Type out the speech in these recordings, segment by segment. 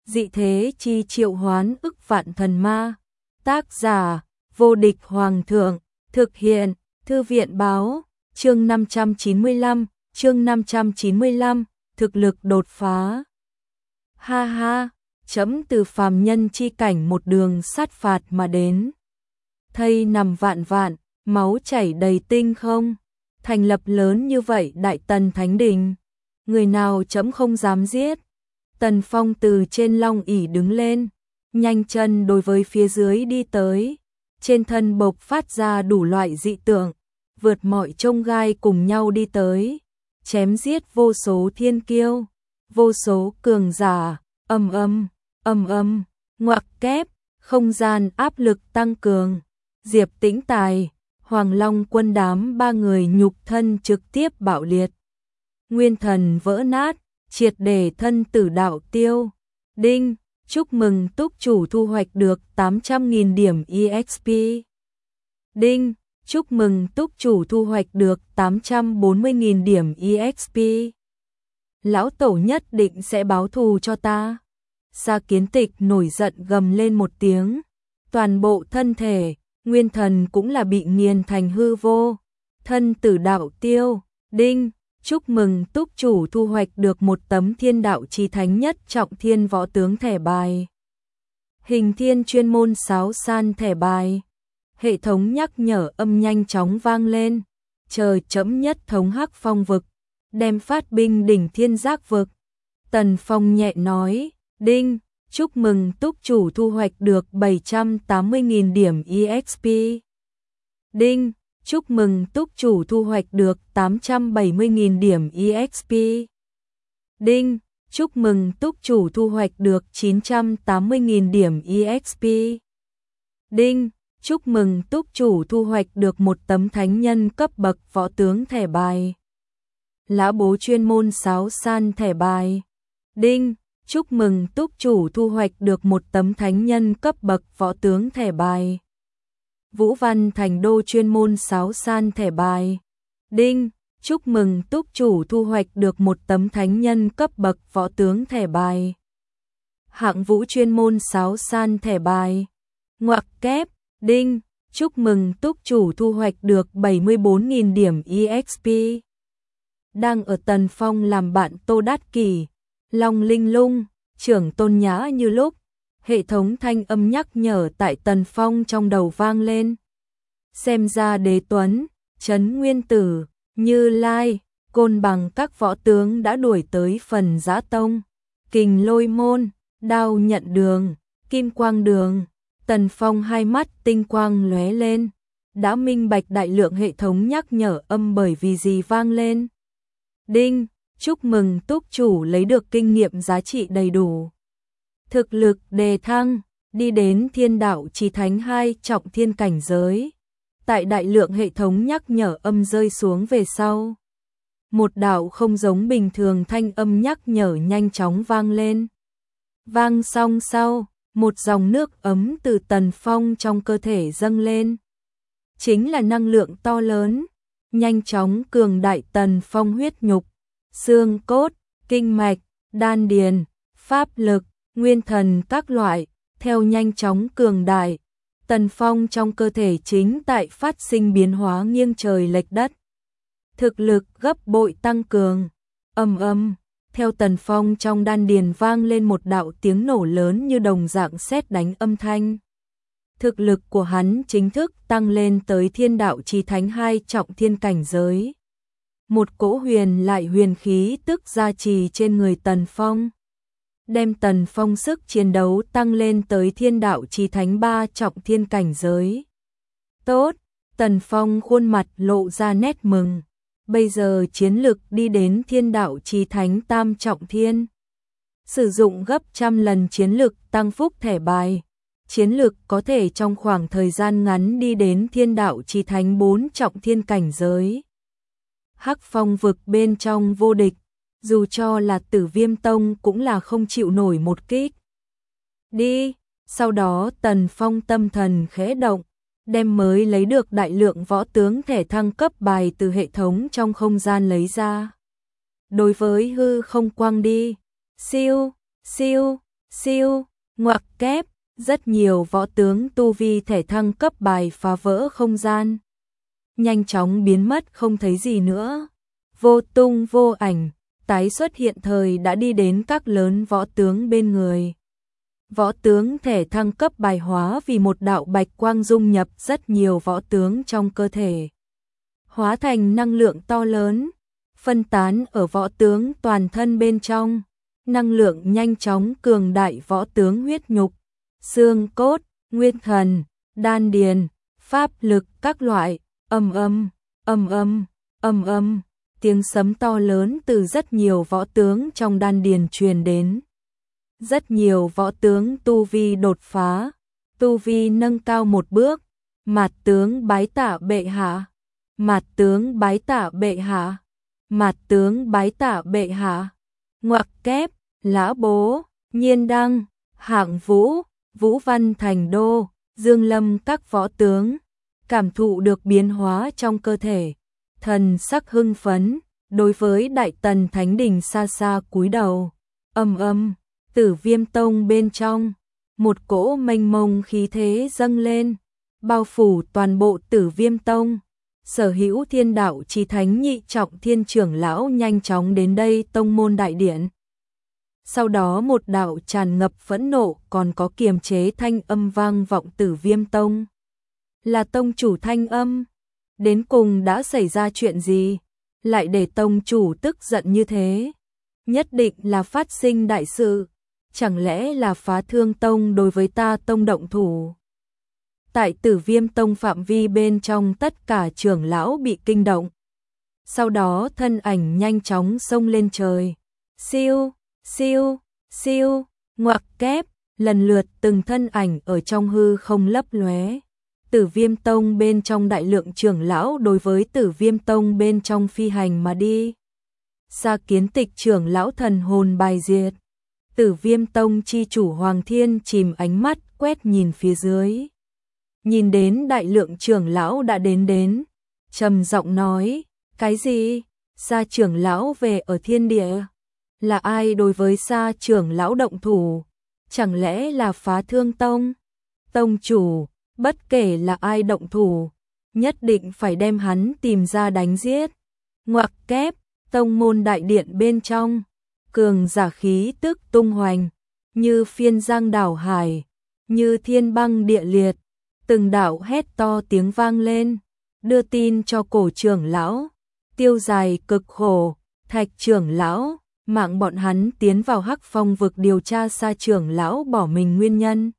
dị thế chi triệu hoán ức vạn thần ma. Tác giả, vô địch hoàng thượng, thực hiện, thư viện báo, chương 595, thực lực đột phá. Ha ha, chấm từ phàm nhân chi cảnh một đường sát phạt mà đến. Thây nằm vạn vạn, máu chảy đầy tinh không. Thành lập lớn như vậy Đại Tần Thánh Đình, người nào chấm không dám giết. Tần Phong từ trên long ỷ đứng lên, nhanh chân đối với phía dưới đi tới. Trên thân bộc phát ra đủ loại dị tượng, vượt mọi chông gai cùng nhau đi tới, chém giết vô số thiên kiêu, vô số cường giả. Ngoặc kép, không gian áp lực tăng cường. Diệp Tĩnh Tài, Hoàng Long Quân đám ba người nhục thân trực tiếp bạo liệt. Nguyên thần vỡ nát, triệt để thân tử đạo tiêu. Đinh, chúc mừng túc chủ thu hoạch được 800.000 điểm EXP. Đinh, chúc mừng túc chủ thu hoạch được 840.000 điểm EXP. Lão tổ nhất định sẽ báo thù cho ta. Sa Kiến Tịch nổi giận gầm lên một tiếng. Toàn bộ thân thể, nguyên thần cũng là bị nghiền thành hư vô. Thân tử đạo tiêu. Đinh, chúc mừng túc chủ thu hoạch được một tấm thiên đạo chí thánh nhất trọng thiên võ tướng thẻ bài. Hình thiên chuyên môn sáo san thẻ bài. Hệ thống nhắc nhở âm nhanh chóng vang lên. Chờ chấm nhất thống Hắc Phong vực, đem phát binh đỉnh thiên giác vực. Tần Phong nhẹ nói. Đinh, chúc mừng túc chủ thu hoạch được 780.000 điểm EXP. Đinh, chúc mừng túc chủ thu hoạch được 870.000 điểm EXP. Đinh, chúc mừng túc chủ thu hoạch được 980.000 điểm EXP. Đinh, chúc mừng túc chủ thu hoạch được một tấm thánh nhân cấp bậc võ tướng thẻ bài. Lã bố chuyên môn sáo san thẻ bài. Đinh, chúc mừng túc chủ thu hoạch được một tấm thánh nhân cấp bậc võ tướng thẻ bài. Vũ Văn Thành Đô chuyên môn sáo san thẻ bài. Đinh, chúc mừng túc chủ thu hoạch được một tấm thánh nhân cấp bậc võ tướng thẻ bài. Hạng Vũ chuyên môn sáo san thẻ bài. Ngoặc kép. Đinh, chúc mừng túc chủ thu hoạch được 74.000 điểm EXP. Đang ở Tần Phong làm bạn Tô Đát Kỷ, Long Linh Lung, Trưởng Tôn Nhã như lúc. Hệ thống thanh âm nhắc nhở tại Tần Phong trong đầu vang lên. Xem ra Đế Tuấn, Trấn Nguyên Tử, Như Lai, Côn Bằng các võ tướng đã đuổi tới Phần Giã Tông, Kình Lôi Môn, Đao Nhận Đường, Kim Quang Đường. Tần Phong hai mắt tinh quang lóe lên, đã minh bạch đại lượng hệ thống nhắc nhở âm bởi vì gì vang lên. Đinh, chúc mừng túc chủ lấy được kinh nghiệm giá trị đầy đủ. Thực lực đề thăng, đi đến thiên đạo chí thánh 2 trọng thiên cảnh giới. Tại đại lượng hệ thống nhắc nhở âm rơi xuống về sau, một đạo không giống bình thường thanh âm nhắc nhở nhanh chóng vang lên. Vang xong sau, một dòng nước ấm từ Tần Phong trong cơ thể dâng lên. Chính là năng lượng to lớn, nhanh chóng cường đại Tần Phong huyết nhục, xương cốt, kinh mạch, đan điền, pháp lực, nguyên thần các loại, theo nhanh chóng cường đại. Tần Phong trong cơ thể chính tại phát sinh biến hóa nghiêng trời lệch đất. Thực lực gấp bội tăng cường. Theo Tần Phong trong đan điền vang lên một đạo tiếng nổ lớn như đồng dạng sét đánh âm thanh. Thực lực của hắn chính thức tăng lên tới thiên đạo chí thánh 2 trọng thiên cảnh giới. Một cỗ huyền lại huyền khí tức gia trì trên người Tần Phong, đem Tần Phong sức chiến đấu tăng lên tới thiên đạo chí thánh 3 trọng thiên cảnh giới. Tốt, Tần Phong khuôn mặt lộ ra nét mừng. Bây giờ chiến lực đi đến thiên đạo chí thánh tam trọng thiên. Sử dụng gấp trăm lần chiến lực tăng phúc thẻ bài. Chiến lực có thể trong khoảng thời gian ngắn đi đến thiên đạo chí thánh 4 trọng thiên cảnh giới. Hắc Phong vực bên trong vô địch, dù cho là Tử Viêm Tông cũng là không chịu nổi một kích. Đi, sau đó Tần Phong tâm thần khẽ động, đem mới lấy được đại lượng võ tướng thẻ thăng cấp bài từ hệ thống trong không gian lấy ra. Đối với hư không quang đi, siêu, siêu, Siêu, ngoặc kép, rất nhiều võ tướng tu vi thể thăng cấp bài phá vỡ không gian. Nhanh chóng biến mất không thấy gì nữa. Vô tung vô ảnh, tái xuất hiện thời đã đi đến các lớn võ tướng bên người. Võ tướng thể thăng cấp bài hóa vì một đạo bạch quang dung nhập rất nhiều võ tướng trong cơ thể. Hóa thành năng lượng to lớn, phân tán ở võ tướng toàn thân bên trong. Năng lượng nhanh chóng cường đại võ tướng huyết nhục, xương cốt, nguyên thần, đan điền, pháp lực các loại, ầm ầm, ầm ầm, ầm ầm, tiếng sấm to lớn từ rất nhiều võ tướng trong đan điền truyền đến. Rất nhiều võ tướng tu vi đột phá, tu vi nâng cao một bước, mạt tướng bái tạ bệ hạ, mạt tướng bái tạ bệ hạ, mạt tướng bái tạ bệ hạ, ngoặc kép, Lã Bố, Nhiên Đăng, Hạng Vũ, Vũ Văn Thành Đô, Dương Lâm các võ tướng, cảm thụ được biến hóa trong cơ thể, thần sắc hưng phấn, đối với Đại Tần Thánh Đình xa xa cúi đầu. Ầm ầm, Tử Viêm Tông bên trong, một cỗ mênh mông khí thế dâng lên, bao phủ toàn bộ Tử Viêm Tông. Sở hữu Thiên Đạo Chí Thánh nhị trọng thiên trưởng lão nhanh chóng đến đây tông môn đại điện. Sau đó một đạo tràn ngập phẫn nộ còn có kiềm chế thanh âm vang vọng Tử Viêm Tông. Là tông chủ thanh âm, đến cùng đã xảy ra chuyện gì, lại để tông chủ tức giận như thế? Nhất định là phát sinh đại sự, chẳng lẽ là Phá Thương Tông đối với ta tông động thủ? Tại Tử Viêm Tông phạm vi bên trong tất cả trưởng lão bị kinh động. Sau đó thân ảnh nhanh chóng xông lên trời. Siêu, siêu, siêu, ngoặc kép, lần lượt từng thân ảnh ở trong hư không lấp lóe. Tử Viêm Tông bên trong đại lượng trưởng lão đối với Tử Viêm Tông bên trong phi hành mà đi. Sa Kiến Tịch trưởng lão thần hồn bài diệt. Tử Viêm Tông chi chủ Hoàng Thiên chìm ánh mắt quét nhìn phía dưới. Nhìn đến đại lượng trưởng lão đã đến, trầm giọng nói, cái gì? Sa trưởng lão về ở thiên địa? Là ai đối với Sa trưởng lão động thủ? Chẳng lẽ là Phá Thương Tông? Tông chủ, bất kể là ai động thủ, nhất định phải đem hắn tìm ra đánh giết. Ngoặc kép, tông môn đại điện bên trong, cường giả khí tức tung hoành, như phiên giang đảo hải, như thiên băng địa liệt. Từng đạo hét to tiếng vang lên, đưa tin cho cổ trưởng lão, tiêu dài cực khổ, Thạch trưởng lão, mạng bọn hắn tiến vào Hắc Phong vực điều tra Sa trưởng lão bỏ mình nguyên nhân.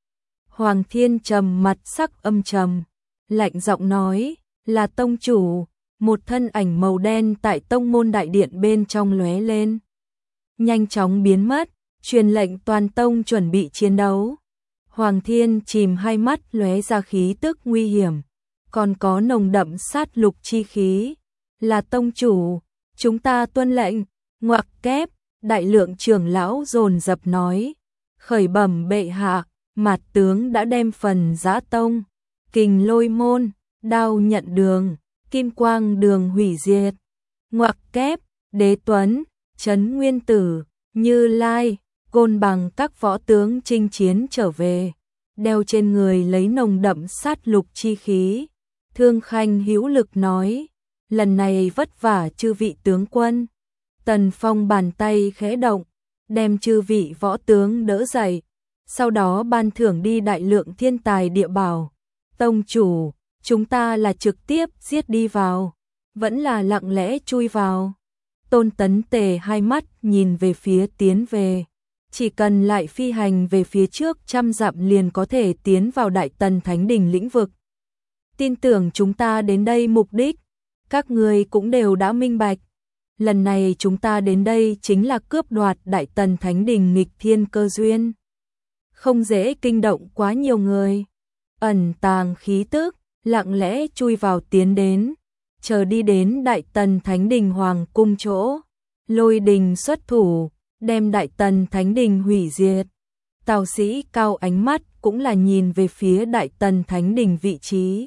Hoàng Thiên trầm mặt sắc âm trầm, lạnh giọng nói, là tông chủ, một thân ảnh màu đen tại tông môn đại điện bên trong lóe lên. Nhanh chóng biến mất, truyền lệnh toàn tông chuẩn bị chiến đấu. Hoàng Thiên chìm hai mắt lóe ra khí tức nguy hiểm, còn có nồng đậm sát lục chi khí. Là tông chủ, chúng ta tuân lệnh. Ngoặc kép, đại lượng trưởng lão dồn dập nói, khởi bẩm bệ hạ, mạt tướng đã đem phần Giã Tông, Kình Lôi môn, Đao Nhận đường, Kim Quang đường hủy diệt. Ngoặc kép, Đế Tuấn, Trấn Nguyên Tử, Như Lai, Côn Bằng các võ tướng chinh chiến trở về, đeo trên người lấy nồng đậm sát lục chi khí. Thương Khanh hữu lực nói, lần này vất vả chư vị tướng quân. Tần Phong bàn tay khẽ động, đem chư vị võ tướng đỡ dậy, sau đó ban thưởng đi đại lượng thiên tài địa bảo. Tông chủ, chúng ta là trực tiếp giết đi vào, vẫn là lặng lẽ chui vào? Tôn Tấn Tề hai mắt nhìn về phía tiến về, chỉ cần lại phi hành về phía trước 100 dặm liền có thể tiến vào Đại Tần Thánh Đình lĩnh vực. Tin tưởng chúng ta đến đây mục đích, các người cũng đều đã minh bạch. Lần này chúng ta đến đây chính là cướp đoạt Đại Tần Thánh Đình nghịch thiên cơ duyên. Không dễ kinh động quá nhiều người. Ẩn tàng khí tức, lặng lẽ chui vào tiến đến, chờ đi đến Đại Tần Thánh Đình Hoàng cung chỗ. Lôi đình xuất thủ, đem Đại Tần Thánh Đình hủy diệt. Tào Sĩ Cao ánh mắt cũng là nhìn về phía Đại Tần Thánh Đình vị trí.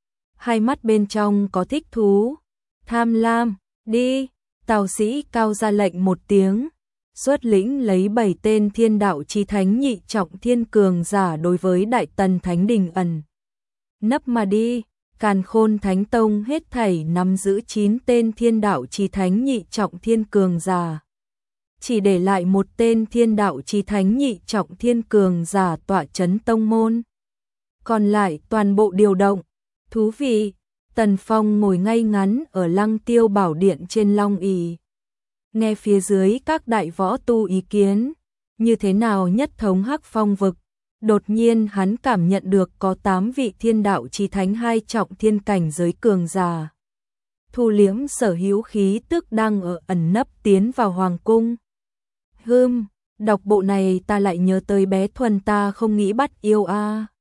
Hai mắt bên trong có thích thú, tham lam, đi. Tào Sĩ Cao ra lệnh một tiếng, xuất lĩnh lấy 7 tên thiên đạo chí thánh nhị trọng thiên cường giả đối với Đại Tần Thánh Đình ẩn nấp mà đi. Càn Khôn Thánh Tông hết thảy nắm giữ 9 tên thiên đạo chí thánh nhị trọng thiên cường giả. Chỉ để lại một tên thiên đạo chí thánh nhị trọng thiên cường giả tọa chấn tông môn. Còn lại toàn bộ điều động. Thú vị, Tần Phong ngồi ngay ngắn ở Lăng Tiêu Bảo Điện trên Long ỷ, nghe phía dưới các đại võ tu ý kiến, như thế nào nhất thống Hắc Phong vực. Đột nhiên hắn cảm nhận được có 8 vị thiên đạo chí thánh hai trọng thiên cảnh giới cường giả. Thu liễm sở hữu khí tức đang ở ẩn nấp tiến vào hoàng cung. Đọc bộ này ta lại nhớ tới bé Thuần ta không nghĩ bắt yêu a.